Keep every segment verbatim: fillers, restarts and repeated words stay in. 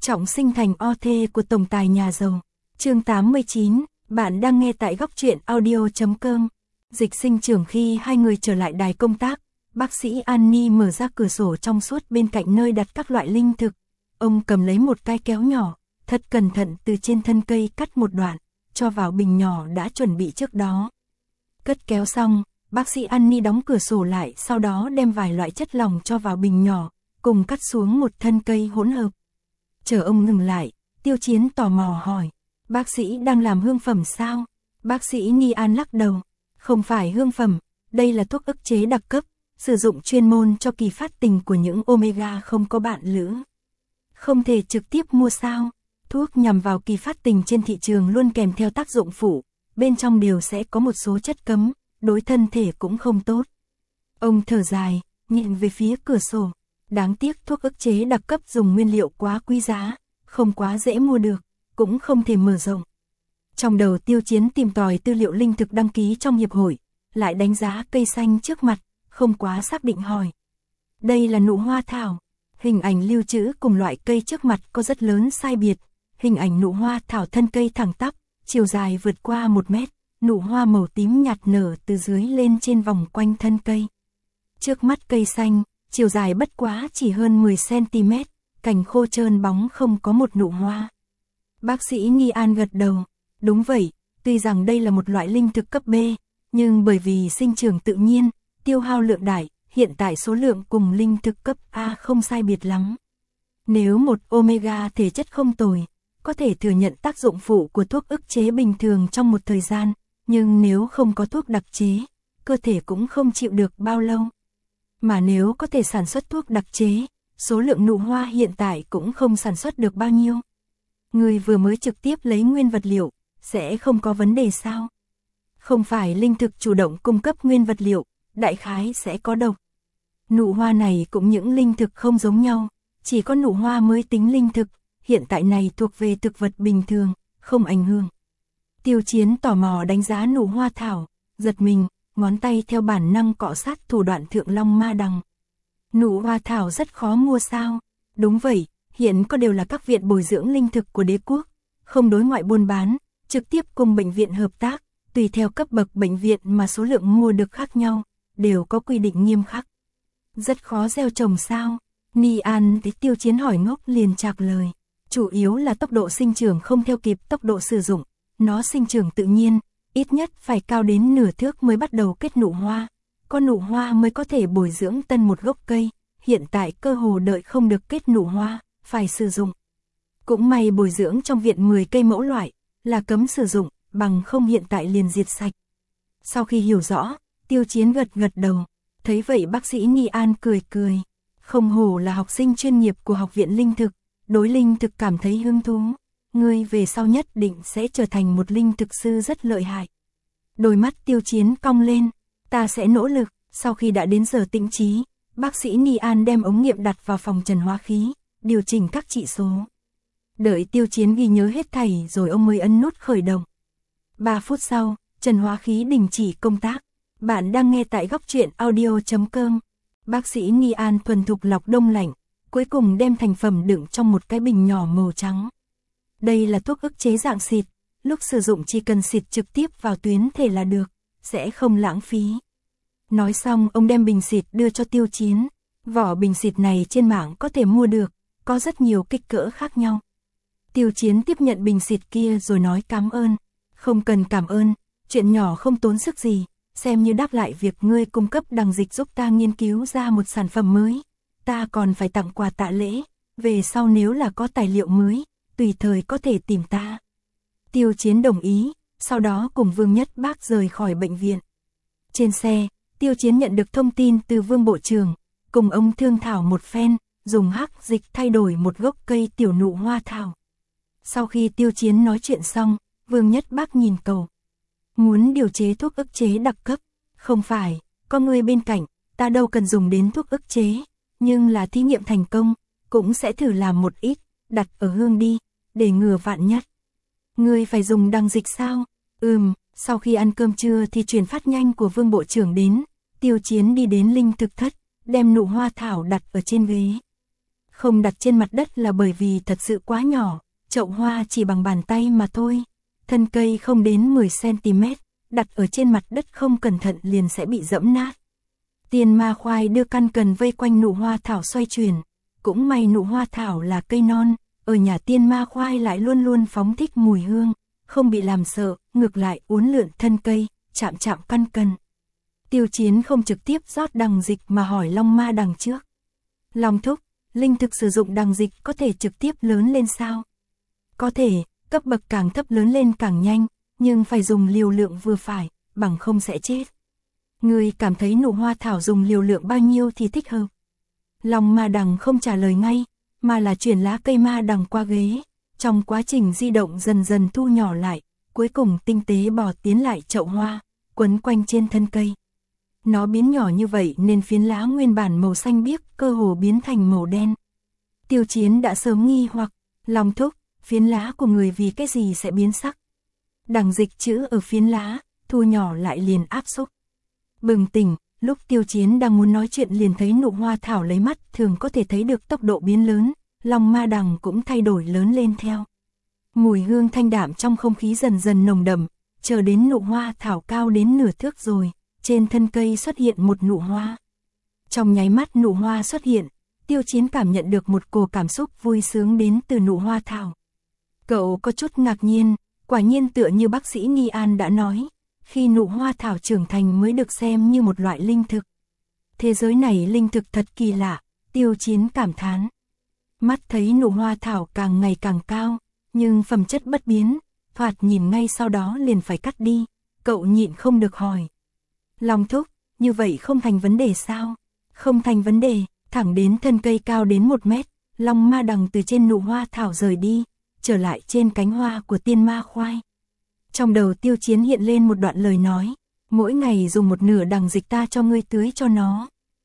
Trọng sinh thành o thê của tổng tài nhà giàu. Chương tám mươi chín, bạn đang nghe tại góc truyện audio chấm com. Dịch Sinh trưởng khi hai người trở lại đài công tác, bác sĩ Annie mở ra cửa sổ trong suốt bên cạnh nơi đặt các loại linh thực. Ông cầm lấy một cái kéo nhỏ, thật cẩn thận từ trên thân cây cắt một đoạn, cho vào bình nhỏ đã chuẩn bị trước đó. Cất kéo xong, bác sĩ Annie đóng cửa sổ lại, sau đó đem vài loại chất lỏng cho vào bình nhỏ, cùng cắt xuống một thân cây hỗn hợp. Chờ ông ngừng lại, Tiêu Chiến tò mò hỏi, bác sĩ đang làm hương phẩm sao? Bác sĩ Ni An lắc đầu, không phải hương phẩm, đây là thuốc ức chế đặc cấp, sử dụng chuyên môn cho kỳ phát tình của những omega không có bạn lữ. Không thể trực tiếp mua sao? Thuốc nhằm vào kỳ phát tình trên thị trường luôn kèm theo tác dụng phụ, bên trong đều sẽ có một số chất cấm, đối thân thể cũng không tốt. Ông thở dài, nhìn về phía cửa sổ. Đáng tiếc thuốc ức chế đặc cấp dùng nguyên liệu quá quý giá, không quá dễ mua được, cũng không thể mở rộng. Trong đầu Tiêu Chiến tìm tòi tư liệu linh thực đăng ký trong hiệp hội, lại đánh giá cây xanh trước mặt, không quá xác định hỏi. Đây là nụ hoa thảo, hình ảnh lưu trữ cùng loại cây trước mặt có rất lớn sai biệt. Hình ảnh nụ hoa thảo thân cây thẳng tắp, chiều dài vượt qua một mét, nụ hoa màu tím nhạt nở từ dưới lên trên vòng quanh thân cây. Trước mắt cây xanh, chiều dài bất quá chỉ hơn mười xăng ti mét, cành khô trơn bóng không có một nụ hoa. Bác sĩ Nghi An gật đầu, đúng vậy, tuy rằng đây là một loại linh thực cấp B, nhưng bởi vì sinh trưởng tự nhiên, tiêu hao lượng đại, hiện tại số lượng cùng linh thực cấp A không sai biệt lắm. Nếu một omega thể chất không tồi, có thể thừa nhận tác dụng phụ của thuốc ức chế bình thường trong một thời gian, nhưng nếu không có thuốc đặc chế, cơ thể cũng không chịu được bao lâu. Mà nếu có thể sản xuất thuốc đặc chế, số lượng nụ hoa hiện tại cũng không sản xuất được bao nhiêu. Người vừa mới trực tiếp lấy nguyên vật liệu, sẽ không có vấn đề sao? Không phải linh thực chủ động cung cấp nguyên vật liệu, đại khái sẽ có độc. Nụ hoa này cũng những linh thực không giống nhau, chỉ có nụ hoa mới tính linh thực, hiện tại này thuộc về thực vật bình thường, không ảnh hưởng. Tiêu Chiến tò mò đánh giá nụ hoa thảo, giật mình, ngón tay theo bản năng cọ sát thủ đoạn Thượng Long Ma Đằng. Nụ hoa thảo rất khó mua sao? Đúng vậy, hiện có đều là các viện bồi dưỡng linh thực của đế quốc, không đối ngoại buôn bán, trực tiếp cùng bệnh viện hợp tác, tùy theo cấp bậc bệnh viện mà số lượng mua được khác nhau, đều có quy định nghiêm khắc. Rất khó gieo trồng sao? Ni An thấy Tiêu Chiến hỏi ngốc liền trạc lời. Chủ yếu là tốc độ sinh trưởng không theo kịp tốc độ sử dụng, nó sinh trưởng tự nhiên, ít nhất phải cao đến nửa thước mới bắt đầu kết nụ hoa, có nụ hoa mới có thể bồi dưỡng tân một gốc cây, hiện tại cơ hồ đợi không được kết nụ hoa, phải sử dụng. Cũng may bồi dưỡng trong viện mười cây mẫu loại, là cấm sử dụng, bằng không hiện tại liền diệt sạch. Sau khi hiểu rõ, Tiêu Chiến gật gật đầu, thấy vậy bác sĩ Ni An cười cười, không hổ là học sinh chuyên nghiệp của học viện linh thực. Đối linh thực cảm thấy hứng thú, ngươi về sau nhất định sẽ trở thành một linh thực sư rất lợi hại. Đôi mắt Tiêu Chiến cong lên, ta sẽ nỗ lực. Sau khi đã đến giờ tĩnh trí, bác sĩ Ni An đem ống nghiệm đặt vào phòng trần hóa khí, điều chỉnh các chỉ số. Đợi Tiêu Chiến ghi nhớ hết thảy rồi ông mới ấn nút khởi động. ba phút sau, trần hóa khí đình chỉ công tác. Bạn đang nghe tại góc truyện audio chấm com. Bác sĩ Ni An thuần thục lọc đông lạnh, cuối cùng đem thành phẩm đựng trong một cái bình nhỏ màu trắng. Đây là thuốc ức chế dạng xịt, lúc sử dụng chỉ cần xịt trực tiếp vào tuyến thể là được, sẽ không lãng phí. Nói xong ông đem bình xịt đưa cho Tiêu Chiến, vỏ bình xịt này trên mạng có thể mua được, có rất nhiều kích cỡ khác nhau. Tiêu Chiến tiếp nhận bình xịt kia rồi nói cảm ơn, không cần cảm ơn, chuyện nhỏ không tốn sức gì, xem như đáp lại việc ngươi cung cấp đằng dịch giúp ta nghiên cứu ra một sản phẩm mới. Ta còn phải tặng quà tạ lễ, về sau nếu là có tài liệu mới, tùy thời có thể tìm ta. Tiêu Chiến đồng ý, sau đó cùng Vương Nhất Bác rời khỏi bệnh viện. Trên xe, Tiêu Chiến nhận được thông tin từ Vương Bộ trưởng, cùng ông thương thảo một phen, dùng hắc dịch thay đổi một gốc cây tiểu nụ hoa thảo. Sau khi Tiêu Chiến nói chuyện xong, Vương Nhất Bác nhìn cầu. Muốn điều chế thuốc ức chế đặc cấp, không phải, có người bên cạnh, ta đâu cần dùng đến thuốc ức chế. Nhưng là thí nghiệm thành công, cũng sẽ thử làm một ít, đặt ở hương đi, để ngừa vạn nhất. Ngươi phải dùng đằng dịch sao? Ừm, sau khi ăn cơm trưa thì truyền phát nhanh của Vương Bộ trưởng đến, Tiêu Chiến đi đến linh thực thất, đem nụ hoa thảo đặt ở trên ghế. Không đặt trên mặt đất là bởi vì thật sự quá nhỏ, chậu hoa chỉ bằng bàn tay mà thôi. Thân cây không đến mười xăng ti mét, đặt ở trên mặt đất không cẩn thận liền sẽ bị dẫm nát. Tiên ma khoai đưa căn cần vây quanh nụ hoa thảo xoay chuyển. Cũng may nụ hoa thảo là cây non, ở nhà tiên ma khoai lại luôn luôn phóng thích mùi hương, không bị làm sợ, ngược lại uốn lượn thân cây, chạm chạm căn cần. Tiêu Chiến không trực tiếp rót đằng dịch mà hỏi Long Ma đằng trước. Long thúc, linh thực sử dụng đằng dịch có thể trực tiếp lớn lên sao? Có thể, cấp bậc càng thấp lớn lên càng nhanh, nhưng phải dùng liều lượng vừa phải, bằng không sẽ chết. Ngươi cảm thấy nụ hoa thảo dùng liều lượng bao nhiêu thì thích hợp? Long Ma đằng không trả lời ngay, mà là chuyển lá cây ma đằng qua ghế, trong quá trình di động dần dần thu nhỏ lại, cuối cùng tinh tế bò tiến lại chậu hoa, quấn quanh trên thân cây. Nó biến nhỏ như vậy nên phiến lá nguyên bản màu xanh biếc cơ hồ biến thành màu đen. Tiêu Chiến đã sớm nghi hoặc, Long thúc, phiến lá của người vì cái gì sẽ biến sắc? Đằng dịch chữ ở phiến lá, thu nhỏ lại liền áp xúc. Bừng tỉnh, lúc Tiêu Chiến đang muốn nói chuyện liền thấy nụ hoa thảo lấy mắt thường có thể thấy được tốc độ biến lớn, Long Ma đằng cũng thay đổi lớn lên theo. Mùi hương thanh đạm trong không khí dần dần nồng đậm, chờ đến nụ hoa thảo cao đến nửa thước rồi, trên thân cây xuất hiện một nụ hoa. Trong nháy mắt nụ hoa xuất hiện, Tiêu Chiến cảm nhận được một cổ cảm xúc vui sướng đến từ nụ hoa thảo. Cậu có chút ngạc nhiên, quả nhiên tựa như bác sĩ Nghi An đã nói, khi nụ hoa thảo trưởng thành mới được xem như một loại linh thực. Thế giới này linh thực thật kỳ lạ, Tiêu Chiến cảm thán. Mắt thấy nụ hoa thảo càng ngày càng cao, nhưng phẩm chất bất biến, thoạt nhìn ngay sau đó liền phải cắt đi, cậu nhịn không được hỏi. Long thúc, như vậy không thành vấn đề sao? Không thành vấn đề, thẳng đến thân cây cao đến một mét, Long Ma đằng từ trên nụ hoa thảo rời đi, trở lại trên cánh hoa của tiên ma khoai. Trong đầu Tiêu Chiến hiện lên một đoạn lời nói, mỗi ngày dùng một nửa đằng dịch ta cho ngươi tưới cho nó.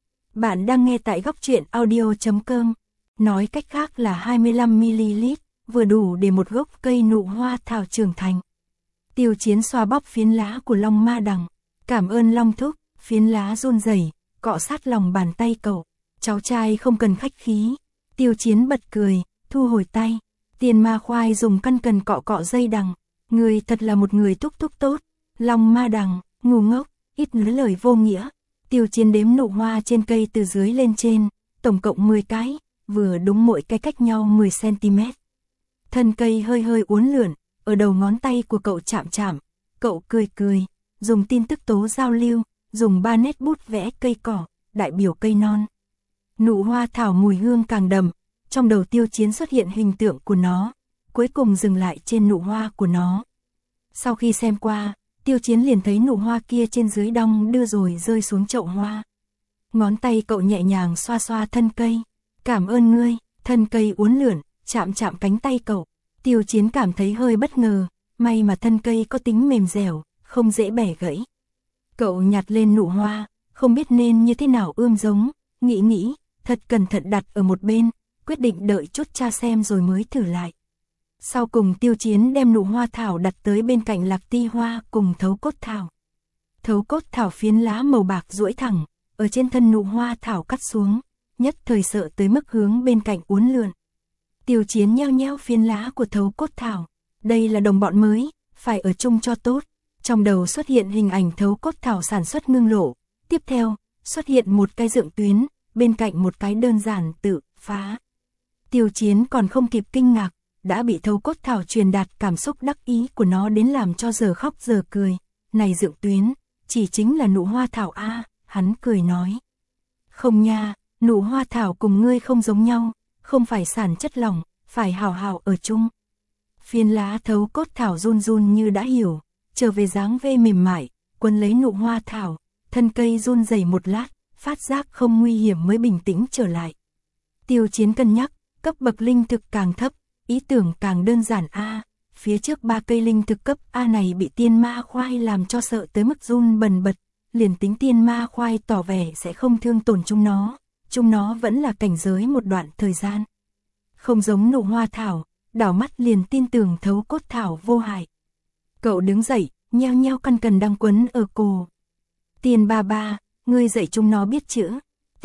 Bạn đang nghe tại góc truyện audio chấm com, nói cách khác là hai mươi lăm mi li lít, vừa đủ để một gốc cây nụ hoa thảo trưởng thành. Tiêu Chiến xoa bóp phiến lá của Long Ma đằng, cảm ơn Long thúc, phiến lá run rẩy, cọ sát lòng bàn tay cậu, cháu trai không cần khách khí. Tiêu Chiến bật cười, thu hồi tay, tiên ma khoai dùng căn cần cọ cọ dây đằng, người thật là một người thúc thúc tốt. Long Ma đằng, ngu ngốc, ít nói lời vô nghĩa. Tiêu Chiến đếm nụ hoa trên cây từ dưới lên trên, tổng cộng mười cái, vừa đúng mỗi cái cách nhau mười xăng ti mét. Thân cây hơi hơi uốn lượn, ở đầu ngón tay của cậu chạm chạm, cậu cười cười, dùng tin tức tố giao lưu, dùng ba nét bút vẽ cây cỏ, đại biểu cây non. Nụ hoa thảo mùi hương càng đậm, trong đầu Tiêu Chiến xuất hiện hình tượng của nó, cuối cùng dừng lại trên nụ hoa của nó. Sau khi xem qua, Tiêu Chiến liền thấy nụ hoa kia trên dưới đong đưa rồi rơi xuống chậu hoa. Ngón tay cậu nhẹ nhàng xoa xoa thân cây, cảm ơn ngươi. Thân cây uốn lượn, chạm chạm cánh tay cậu. Tiêu Chiến cảm thấy hơi bất ngờ, may mà thân cây có tính mềm dẻo, không dễ bẻ gãy. Cậu nhặt lên nụ hoa, không biết nên như thế nào ươm giống, nghĩ nghĩ, thật cẩn thận đặt ở một bên, quyết định đợi chút cha xem rồi mới thử lại. Sau cùng Tiêu Chiến đem nụ hoa thảo đặt tới bên cạnh lạc ti hoa cùng thấu cốt thảo. Thấu cốt thảo phiến lá màu bạc duỗi thẳng, ở trên thân nụ hoa thảo cắt xuống, nhất thời sợ tới mức hướng bên cạnh uốn lượn. Tiêu Chiến nheo nheo phiến lá của thấu cốt thảo, đây là đồng bọn mới, phải ở chung cho tốt. Trong đầu xuất hiện hình ảnh thấu cốt thảo sản xuất ngưng lộ, tiếp theo, xuất hiện một cái dựng tuyến, bên cạnh một cái đơn giản tự phá. Tiêu Chiến còn không kịp kinh ngạc, đã bị thấu cốt thảo truyền đạt cảm xúc đắc ý của nó đến làm cho giờ khóc giờ cười. Này dựng tuyến, chỉ chính là nụ hoa thảo a, hắn cười nói. Không nha, nụ hoa thảo cùng ngươi không giống nhau, không phải sản chất lỏng, phải hào hào ở chung. Phiến lá thấu cốt thảo run run như đã hiểu, trở về dáng vê mềm mại, quấn lấy nụ hoa thảo, thân cây run rẩy một lát, phát giác không nguy hiểm mới bình tĩnh trở lại. Tiêu Chiến cân nhắc, cấp bậc linh thực càng thấp, ý tưởng càng đơn giản a, phía trước ba cây linh thực cấp A này bị tiên ma khoai làm cho sợ tới mức run bần bật, liền tính tiên ma khoai tỏ vẻ sẽ không thương tổn chúng nó, chúng nó vẫn là cảnh giới một đoạn thời gian. Không giống nụ hoa thảo, đảo mắt liền tin tưởng thấu cốt thảo vô hại. Cậu đứng dậy, nheo nheo căn cần đang quấn ở cổ. Tiên ba ba, ngươi dạy chúng nó biết chữ.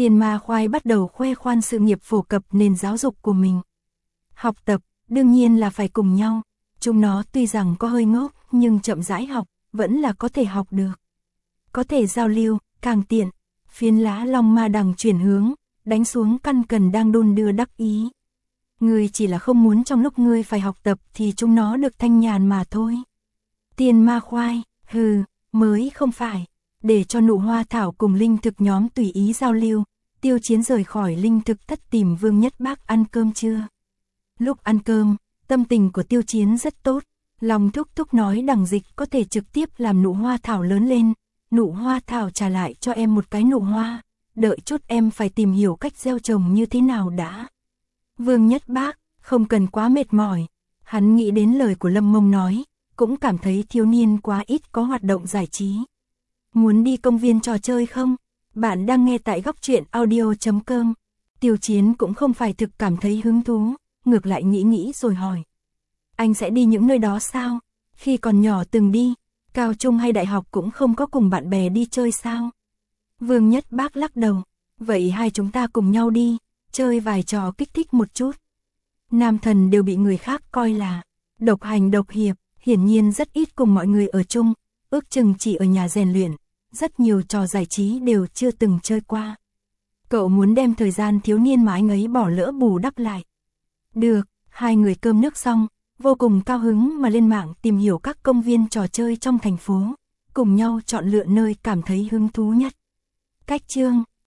Tiền Ma Khoai bắt đầu khoe khoan sự nghiệp phổ cập nền giáo dục của mình. Học tập, đương nhiên là phải cùng nhau. Chúng nó tuy rằng có hơi ngốc, nhưng chậm rãi học, vẫn là có thể học được. Có thể giao lưu, càng tiện. Phiến lá long ma đằng chuyển hướng, đánh xuống căn cần đang đôn đưa đắc ý. Ngươi chỉ là không muốn trong lúc ngươi phải học tập thì chúng nó được thanh nhàn mà thôi. Tiền Ma Khoai, hừ, mới không phải. Để cho Nụ Hoa Thảo cùng linh thực nhóm tùy ý giao lưu, Tiêu Chiến rời khỏi linh thực thất tìm Vương Nhất Bác ăn cơm trưa. Lúc ăn cơm, tâm tình của Tiêu Chiến rất tốt, lòng thúc thúc nói Đằng Dịch có thể trực tiếp làm nụ hoa thảo lớn lên, nụ hoa thảo trả lại cho em một cái nụ hoa, đợi chút em phải tìm hiểu cách gieo trồng như thế nào đã. Vương Nhất Bác, không cần quá mệt mỏi, hắn nghĩ đến lời của Lâm Mông nói, cũng cảm thấy thiếu niên quá ít có hoạt động giải trí. Muốn đi công viên trò chơi không? Bạn đang nghe tại góc truyện audio chấm com. Tiêu Chiến cũng không phải thực cảm thấy hứng thú, ngược lại nghĩ nghĩ rồi hỏi. Anh sẽ đi những nơi đó sao? Khi còn nhỏ từng đi, cao trung hay đại học cũng không có cùng bạn bè đi chơi sao? Vương Nhất Bác lắc đầu. Vậy hai chúng ta cùng nhau đi, chơi vài trò kích thích một chút. Nam thần đều bị người khác coi là độc hành độc hiệp, hiển nhiên rất ít cùng mọi người ở chung, ước chừng chỉ ở nhà rèn luyện, rất nhiều trò giải trí đều chưa từng chơi qua. Cậu muốn đem thời gian thiếu niên mà anh ấy bỏ lỡ bù đắp lại. Được, hai người cơm nước xong, vô cùng cao hứng mà lên mạng tìm hiểu các công viên trò chơi trong thành phố, cùng nhau chọn lựa nơi cảm thấy hứng thú nhất. Cách chương